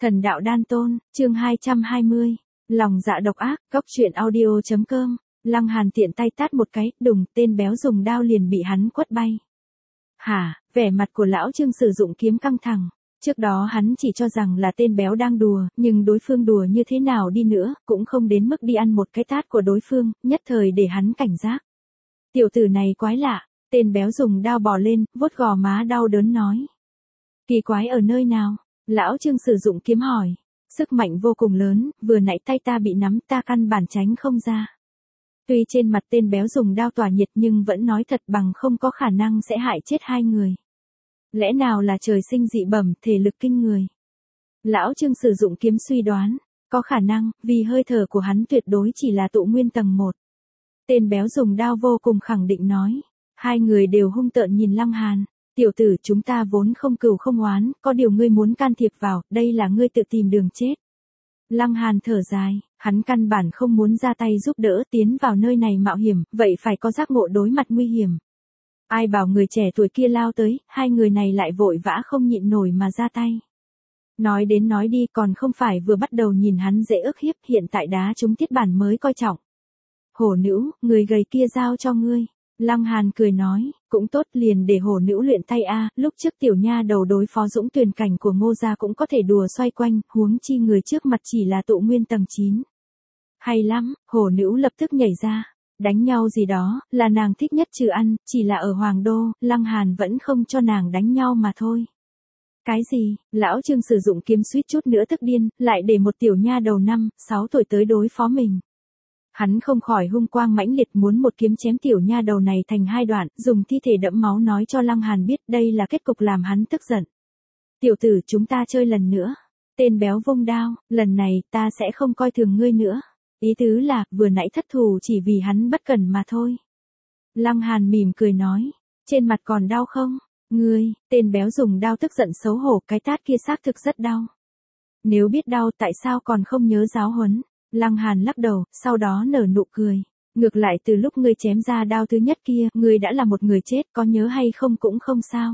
Thần đạo đan tôn, chương 220. Lòng dạ độc ác, góc truyện audio.com. Lăng Hàn tiện tay tát một cái, đùng, tên béo dùng đao liền bị hắn quất bay. Hả, vẻ mặt của lão Trương sử dụng kiếm căng thẳng. Trước đó hắn chỉ cho rằng là tên béo đang đùa, nhưng đối phương đùa như thế nào đi nữa, cũng không đến mức đi ăn một cái tát của đối phương, nhất thời để hắn cảnh giác. Tiểu tử này quái lạ, tên béo dùng đao bò lên, vuốt gò má đau đớn nói. Kỳ quái ở nơi nào? Lão Trương sử dụng kiếm hỏi. Sức mạnh vô cùng lớn, vừa nãy tay ta bị nắm ta căn bản tránh không ra. Tuy trên mặt tên béo dùng đao tỏa nhiệt nhưng vẫn nói thật bằng không có khả năng sẽ hại chết hai người. Lẽ nào là trời sinh dị bẩm, thể lực kinh người? Lão Trương sử dụng kiếm suy đoán, có khả năng, vì hơi thở của hắn tuyệt đối chỉ là tụ nguyên tầng 1. Tên béo dùng đao vô cùng khẳng định nói. Hai người đều hung tợn nhìn Lăng Hàn. Tiểu tử, chúng ta vốn không cừu không oán, có điều ngươi muốn can thiệp vào, đây là ngươi tự tìm đường chết. Lăng Hàn thở dài, hắn căn bản không muốn ra tay giúp đỡ tiến vào nơi này mạo hiểm, vậy phải có giác ngộ đối mặt nguy hiểm. Ai bảo người trẻ tuổi kia lao tới, hai người này lại vội vã không nhịn nổi mà ra tay. Nói đến nói đi còn không phải vừa bắt đầu nhìn hắn dễ ức hiếp, hiện tại đá trúng tiết bản mới coi trọng. Hổ nữ, người gầy kia giao cho ngươi. Lăng Hàn cười nói, cũng tốt liền để hổ nữ luyện tay a, lúc trước tiểu nha đầu đối phó dũng tuyển cảnh của Ngô gia cũng có thể đùa xoay quanh, huống chi người trước mặt chỉ là tụ nguyên tầng 9. Hay lắm, hổ nữ lập tức nhảy ra, đánh nhau gì đó, là nàng thích nhất trừ ăn, chỉ là ở Hoàng Đô, Lăng Hàn vẫn không cho nàng đánh nhau mà thôi. Cái gì, lão Trương sử dụng kiếm suýt chút nữa tức điên, lại để một tiểu nha đầu 5-6 tuổi tới đối phó mình. Hắn không khỏi hung quang mãnh liệt muốn một kiếm chém tiểu nha đầu này thành hai đoạn, dùng thi thể đẫm máu nói cho Lăng Hàn biết đây là kết cục làm hắn tức giận. Tiểu tử, chúng ta chơi lần nữa. Tên béo vung đao, lần này ta sẽ không coi thường ngươi nữa. Ý tứ là, vừa nãy thất thù chỉ vì hắn bất cẩn mà thôi. Lăng Hàn mỉm cười nói, trên mặt còn đau không? Ngươi, tên béo dùng đao tức giận xấu hổ, cái tát kia xác thực rất đau. Nếu biết đau tại sao còn không nhớ giáo huấn? Lăng Hàn lắc đầu, sau đó nở nụ cười. Ngược lại từ lúc ngươi chém ra đao thứ nhất kia, ngươi đã là một người chết, có nhớ hay không cũng không sao.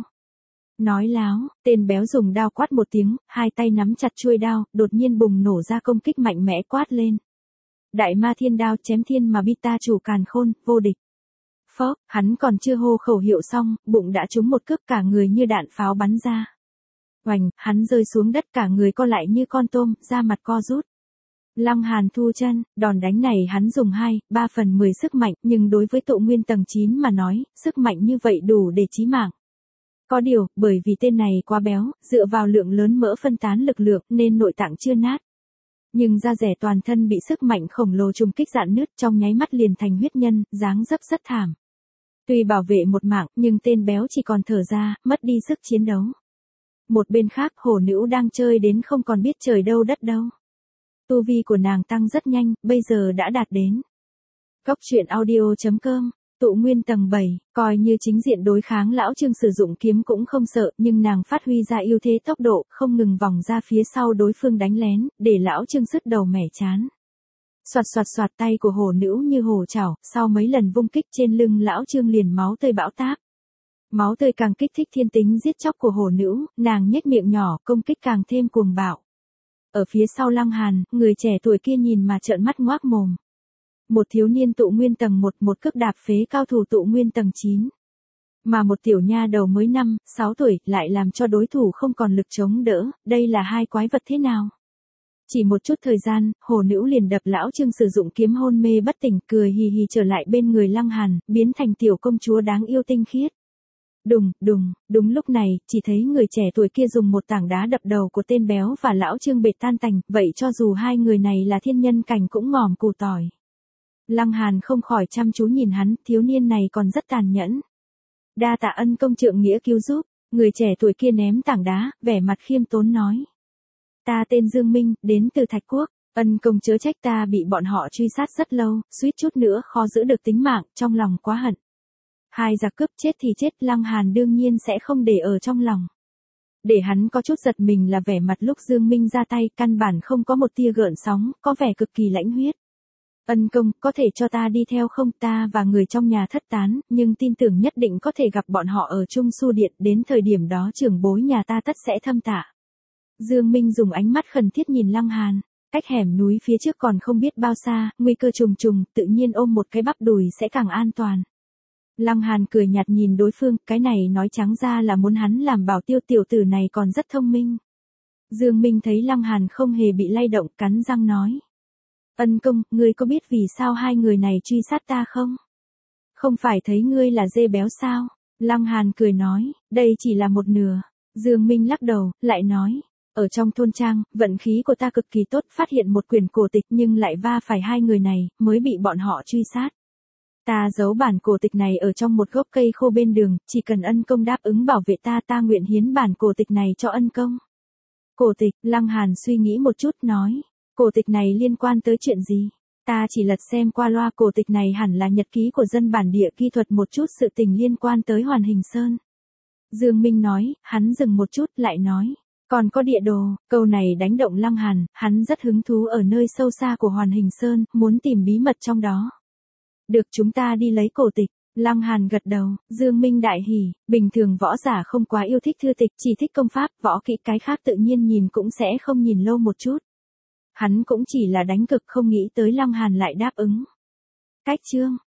Nói láo, tên béo dùng đao quát một tiếng, hai tay nắm chặt chuôi đao, đột nhiên bùng nổ ra công kích mạnh mẽ quát lên. Đại ma thiên đao chém thiên mà bi ta chủ càn khôn, vô địch. Phốc, hắn còn chưa hô khẩu hiệu xong, bụng đã trúng một cước cả người như đạn pháo bắn ra. Oành, hắn rơi xuống đất cả người co lại như con tôm, da mặt co rút. Lăng Hàn thu chân, đòn đánh này hắn dùng 2/3/10 sức mạnh, nhưng đối với tụ nguyên tầng 9 mà nói, sức mạnh như vậy đủ để chí mạng. Có điều, bởi vì tên này quá béo, dựa vào lượng lớn mỡ phân tán lực lượng nên nội tạng chưa nát. Nhưng da rẻ toàn thân bị sức mạnh khổng lồ trùng kích rạn nứt trong nháy mắt liền thành huyết nhân, dáng dấp rất thảm. Tuy bảo vệ một mạng, nhưng tên béo chỉ còn thở ra, mất đi sức chiến đấu. Một bên khác, hổ nữ đang chơi đến không còn biết trời đâu đất đâu. Tu vi của nàng tăng rất nhanh, bây giờ đã đạt đến. Góc truyện audio.com, tụ nguyên tầng 7, coi như chính diện đối kháng lão Trương sử dụng kiếm cũng không sợ, nhưng nàng phát huy ra ưu thế tốc độ, không ngừng vòng ra phía sau đối phương đánh lén, để lão Trương sứt đầu mẻ chán. Soạt soạt soạt, tay của hổ nữ như hổ chảo, sau mấy lần vung kích trên lưng lão Trương liền máu tươi bão táp. Máu tươi càng kích thích thiên tính giết chóc của hổ nữ, nàng nhếch miệng nhỏ, công kích càng thêm cuồng bạo. Ở phía sau Lăng Hàn, người trẻ tuổi kia nhìn mà trợn mắt ngoác mồm. Một thiếu niên tụ nguyên tầng 1, một cước đạp phế cao thủ tụ nguyên tầng 9. Mà một tiểu nha đầu mới 5-6 tuổi lại làm cho đối thủ không còn lực chống đỡ, đây là hai quái vật thế nào? Chỉ một chút thời gian, hổ nữ liền đập lão Trương sử dụng kiếm hôn mê bất tỉnh, cười hì hì trở lại bên người Lăng Hàn, biến thành tiểu công chúa đáng yêu tinh khiết. Đùng, đùng, đúng lúc này, chỉ thấy người trẻ tuổi kia dùng một tảng đá đập đầu của tên béo và lão Trương bệt tan tành, vậy cho dù hai người này là thiên nhân cảnh cũng ngòm củ tỏi. Lăng Hàn không khỏi chăm chú nhìn hắn, thiếu niên này còn rất tàn nhẫn. Đa tạ ân công trượng nghĩa cứu giúp, người trẻ tuổi kia ném tảng đá, vẻ mặt khiêm tốn nói. Ta tên Dương Minh, đến từ Thạch Quốc, ân công chớ trách ta bị bọn họ truy sát rất lâu, suýt chút nữa khó giữ được tính mạng, trong lòng quá hận. Hai giặc cướp chết thì chết, Lăng Hàn đương nhiên sẽ không để ở trong lòng. Để hắn có chút giật mình là vẻ mặt lúc Dương Minh ra tay, căn bản không có một tia gợn sóng, có vẻ cực kỳ lãnh huyết. Ân công, có thể cho ta đi theo không? Ta và người trong nhà thất tán, nhưng tin tưởng nhất định có thể gặp bọn họ ở Trung Su Điện, đến thời điểm đó trưởng bối nhà ta tất sẽ thâm tạ. Dương Minh dùng ánh mắt khẩn thiết nhìn Lăng Hàn. Cách hẻm núi phía trước còn không biết bao xa, nguy cơ trùng trùng, tự nhiên ôm một cái bắp đùi sẽ càng an toàn. Lăng Hàn cười nhạt nhìn đối phương, cái này nói trắng ra là muốn hắn làm bảo tiêu, tiểu tử này còn rất thông minh. Dương Minh thấy Lăng Hàn không hề bị lay động, cắn răng nói. Ân công, ngươi có biết vì sao hai người này truy sát ta không? Không phải thấy ngươi là dê béo sao? Lăng Hàn cười nói, đây chỉ là một nửa. Dương Minh lắc đầu, lại nói. Ở trong thôn trang, vận khí của ta cực kỳ tốt, phát hiện một quyển cổ tịch nhưng lại va phải hai người này, mới bị bọn họ truy sát. Ta giấu bản cổ tịch này ở trong một gốc cây khô bên đường, chỉ cần ân công đáp ứng bảo vệ ta, ta nguyện hiến bản cổ tịch này cho ân công. Cổ tịch, Lăng Hàn suy nghĩ một chút nói, cổ tịch này liên quan tới chuyện gì? Ta chỉ lật xem qua loa, cổ tịch này hẳn là nhật ký của dân bản địa ghi thuật một chút sự tình liên quan tới Hoàn Hình Sơn. Dương Minh nói, hắn dừng một chút lại nói, còn có địa đồ, câu này đánh động Lăng Hàn, hắn rất hứng thú ở nơi sâu xa của Hoàn Hình Sơn, muốn tìm bí mật trong đó. Được, chúng ta đi lấy cổ tịch. Lăng Hàn gật đầu, Dương Minh đại hỉ, bình thường võ giả không quá yêu thích thư tịch, chỉ thích công pháp, võ kỹ, cái khác tự nhiên nhìn cũng sẽ không nhìn lâu một chút. Hắn cũng chỉ là đánh cực, không nghĩ tới Lăng Hàn lại đáp ứng. Cách chương